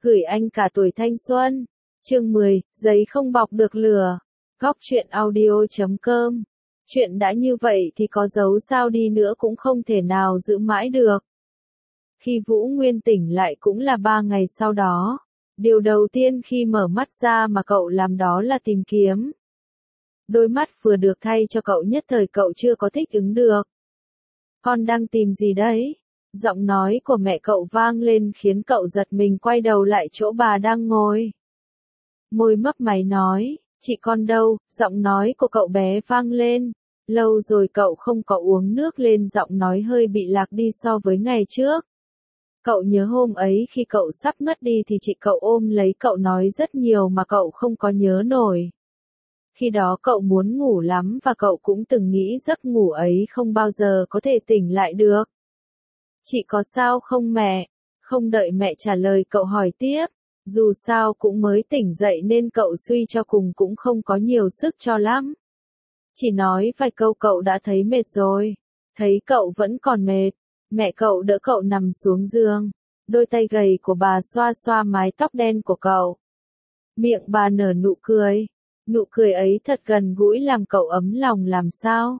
Gửi anh cả tuổi thanh xuân. Chương 10, giấy không bọc được lửa. Góc truyện audio.com. Chuyện đã như vậy thì có giấu sao đi nữa cũng không thể nào giữ mãi được. Khi Vũ Nguyên tỉnh lại cũng là 3 ngày sau đó. Điều đầu tiên khi mở mắt ra mà cậu làm đó là tìm kiếm. Đôi mắt vừa được thay cho cậu nhất thời cậu chưa có thích ứng được. Con đang tìm gì đấy? Giọng nói của mẹ cậu vang lên khiến cậu giật mình quay đầu lại chỗ bà đang ngồi. Môi mấp máy nói, chị con đâu? Giọng nói của cậu bé vang lên. Lâu rồi cậu không có uống nước lên, giọng nói hơi bị lạc đi so với ngày trước. Cậu nhớ hôm ấy khi cậu sắp ngất đi thì chị cậu ôm lấy cậu nói rất nhiều mà cậu không có nhớ nổi. Khi đó cậu muốn ngủ lắm và cậu cũng từng nghĩ giấc ngủ ấy không bao giờ có thể tỉnh lại được. Chị có sao không mẹ? Không đợi mẹ trả lời cậu hỏi tiếp. Dù sao cũng mới tỉnh dậy nên cậu suy cho cùng cũng không có nhiều sức cho lắm. Chỉ nói vài câu cậu đã thấy mệt rồi. Thấy cậu vẫn còn mệt, mẹ cậu đỡ cậu nằm xuống giường. Đôi tay gầy của bà xoa xoa mái tóc đen của cậu. Miệng bà nở nụ cười. Nụ cười ấy thật gần gũi làm cậu ấm lòng làm sao.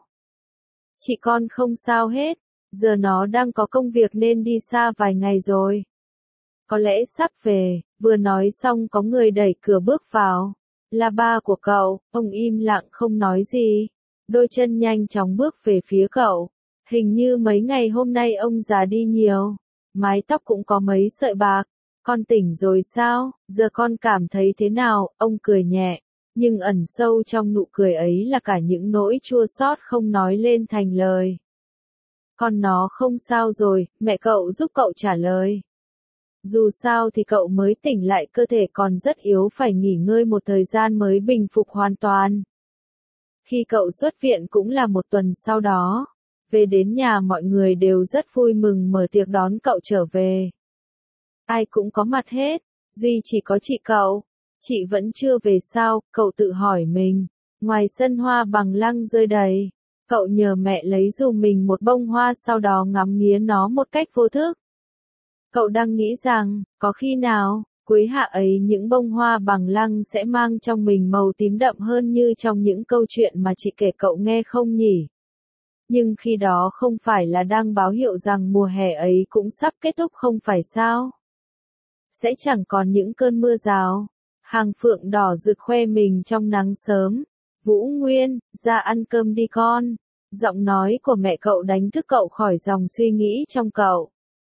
Chị con không sao hết. Giờ nó đang có công việc nên đi xa vài ngày rồi. Có lẽ sắp về. Vừa nói xong có người đẩy cửa bước vào. Là ba của cậu. Ông im lặng không nói gì. Đôi chân nhanh chóng bước về phía cậu. Hình như mấy ngày hôm nay ông già đi nhiều. Mái tóc cũng có mấy sợi bạc. Con tỉnh rồi sao? Giờ con cảm thấy thế nào? Ông cười nhẹ. Nhưng ẩn sâu trong nụ cười ấy là cả những nỗi chua xót không nói lên thành lời. Con nó không sao rồi, mẹ cậu giúp cậu trả lời. Dù sao thì cậu mới tỉnh lại, cơ thể còn rất yếu, phải nghỉ ngơi một thời gian mới bình phục hoàn toàn. Khi cậu xuất viện cũng là một tuần sau đó. Về đến nhà mọi người đều rất vui mừng mở tiệc đón cậu trở về. Ai cũng có mặt hết, duy chỉ có chị cậu. Chị vẫn chưa về sao? Cậu tự hỏi mình. Ngoài sân hoa bằng lăng rơi đầy. Cậu nhờ mẹ lấy giùm mình một bông hoa, sau đó ngắm nghía nó một cách vô thức. Cậu đang nghĩ rằng, có khi nào, cuối hạ ấy những bông hoa bằng lăng sẽ mang trong mình màu tím đậm hơn như trong những câu chuyện mà chị kể cậu nghe không nhỉ? Nhưng khi đó không phải là đang báo hiệu rằng mùa hè ấy cũng sắp kết thúc không phải sao? Sẽ chẳng còn những cơn mưa rào. Hàng phượng đỏ rực khoe mình trong nắng sớm. Vũ Nguyên, ra ăn cơm đi con. Giọng nói của mẹ cậu đánh thức cậu khỏi dòng suy nghĩ trong cậu.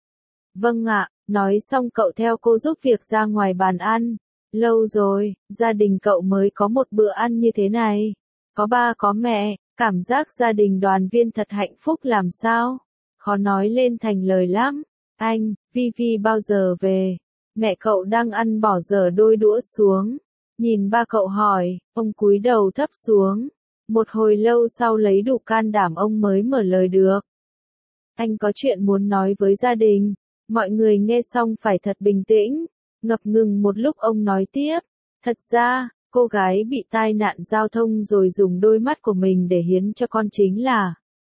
Vâng ạ, nói xong cậu theo cô giúp việc ra ngoài bàn ăn. Lâu rồi, gia đình cậu mới có một bữa ăn như thế này. Có ba có mẹ, cảm giác gia đình đoàn viên thật hạnh phúc làm sao. Khó nói lên thành lời lắm. Anh, Vivi bao giờ về? Mẹ cậu đang ăn bỏ dở đôi đũa xuống. Nhìn ba cậu hỏi, ông cúi đầu thấp xuống. Một hồi lâu sau lấy đủ can đảm ông mới mở lời được. Anh có chuyện muốn nói với gia đình. Mọi người nghe xong phải thật bình tĩnh. Ngập ngừng một lúc ông nói tiếp. Thật ra, cô gái bị tai nạn giao thông rồi dùng đôi mắt của mình để hiến cho con chính là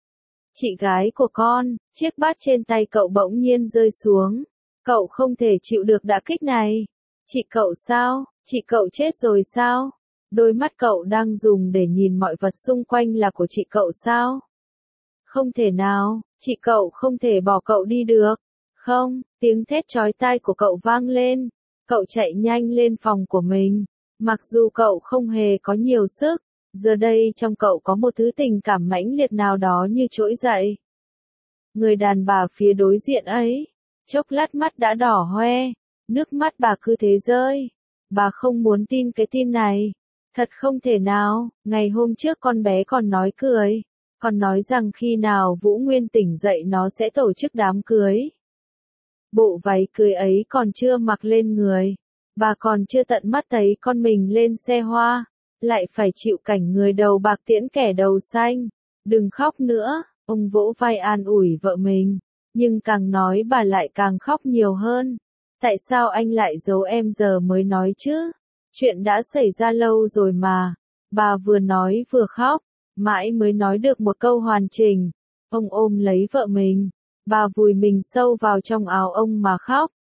chị gái của con. Chiếc bát trên tay cậu bỗng nhiên rơi xuống. Cậu không thể chịu được đả kích này. Chị cậu sao? Chị cậu chết rồi sao? Đôi mắt cậu đang dùng để nhìn mọi vật xung quanh là của chị cậu sao? Không thể nào, chị cậu không thể bỏ cậu đi được. Không, tiếng thét chói tai của cậu vang lên. Cậu chạy nhanh lên phòng của mình. Mặc dù cậu không hề có nhiều sức, giờ đây trong cậu có một thứ tình cảm mãnh liệt nào đó như trỗi dậy. Người đàn bà phía đối diện ấy, chốc lát mắt đã đỏ hoe, nước mắt bà cứ thế rơi. Bà không muốn tin cái tin này. Thật không thể nào, ngày hôm trước con bé còn nói cười. Còn nói rằng khi nào Vũ Nguyên tỉnh dậy nó sẽ tổ chức đám cưới. Bộ váy cưới ấy còn chưa mặc lên người. Bà còn chưa tận mắt thấy con mình lên xe hoa. Lại phải chịu cảnh người đầu bạc tiễn kẻ đầu xanh. Đừng khóc nữa, ông vỗ vai an ủi vợ mình. Nhưng càng nói bà lại càng khóc nhiều hơn. Tại sao anh lại giấu em giờ mới nói chứ? Chuyện đã xảy ra lâu rồi mà. Bà vừa nói vừa khóc, mãi mới nói được một câu hoàn chỉnh. Ông ôm lấy vợ mình. Bà vùi mình sâu vào trong áo ông mà khóc.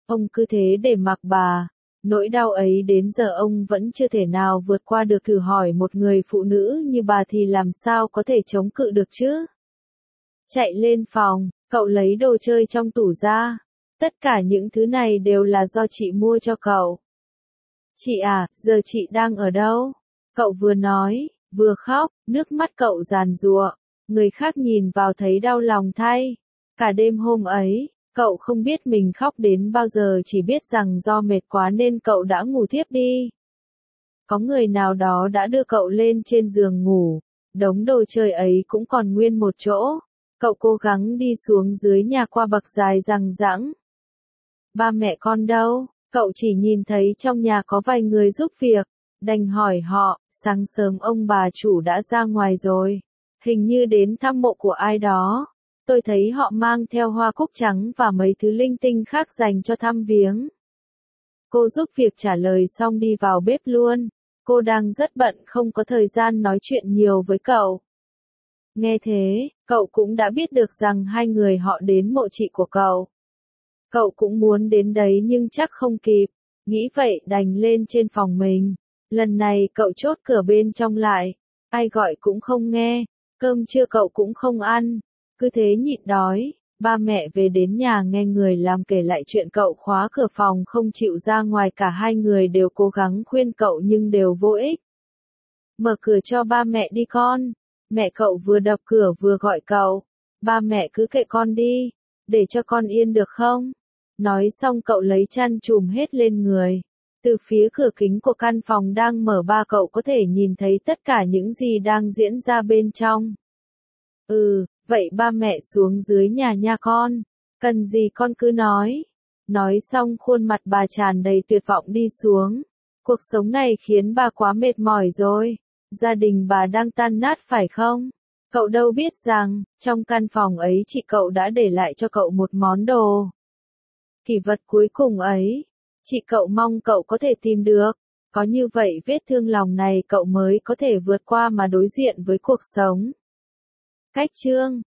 Ông cứ thế để mặc bà. Nỗi đau ấy đến giờ ông vẫn chưa thể nào vượt qua được, thử hỏi một người phụ nữ như bà thì làm sao có thể chống cự được chứ? Chạy lên phòng, cậu lấy đồ chơi trong tủ ra. Tất cả những thứ này đều là do chị mua cho cậu. Chị à, giờ chị đang ở đâu? Cậu vừa nói, vừa khóc, nước mắt cậu giàn giụa. Người khác nhìn vào thấy đau lòng thay. Cả đêm hôm ấy, cậu không biết mình khóc đến bao giờ, chỉ biết rằng do mệt quá nên cậu đã ngủ thiếp đi. Có người nào đó đã đưa cậu lên trên giường ngủ. Đống đồ chơi ấy cũng còn nguyên một chỗ. Cậu cố gắng đi xuống dưới nhà qua bậc dài rằng rẵng. Ba mẹ con đâu? Cậu chỉ nhìn thấy trong nhà có vài người giúp việc. Đành hỏi họ, sáng sớm ông bà chủ đã ra ngoài rồi. Hình như đến thăm mộ của ai đó. Tôi thấy họ mang theo hoa cúc trắng và mấy thứ linh tinh khác dành cho thăm viếng. Cô giúp việc trả lời xong đi vào bếp luôn. Cô đang rất bận không có thời gian nói chuyện nhiều với cậu. Nghe thế, cậu cũng đã biết được rằng hai người họ đến mộ chị của cậu. Cậu cũng muốn đến đấy nhưng chắc không kịp. Nghĩ vậy đành lên trên phòng mình. Lần này cậu chốt cửa bên trong lại. Ai gọi cũng không nghe. Cơm trưa cậu cũng không ăn. Cứ thế nhịn đói. Ba mẹ về đến nhà nghe người làm kể lại chuyện cậu khóa cửa phòng không chịu ra ngoài, cả hai người đều cố gắng khuyên cậu nhưng đều vô ích. Mở cửa cho ba mẹ đi con. Mẹ cậu vừa đập cửa vừa gọi cậu. Ba mẹ cứ kệ con đi. Để cho con yên được không? Nói xong cậu lấy chăn trùm hết lên người. Từ phía cửa kính của căn phòng đang mở, ba cậu có thể nhìn thấy tất cả những gì đang diễn ra bên trong. Vậy ba mẹ xuống dưới nhà nha con. Cần gì con cứ nói. Nói xong khuôn mặt bà tràn đầy tuyệt vọng đi xuống. Cuộc sống này khiến bà quá mệt mỏi rồi. Gia đình bà đang tan nát phải không? Cậu đâu biết rằng, trong căn phòng ấy chị cậu đã để lại cho cậu một món đồ. Kỷ vật cuối cùng ấy, chị cậu mong cậu có thể tìm được. Có như vậy vết thương lòng này cậu mới có thể vượt qua mà đối diện với cuộc sống. Cách chương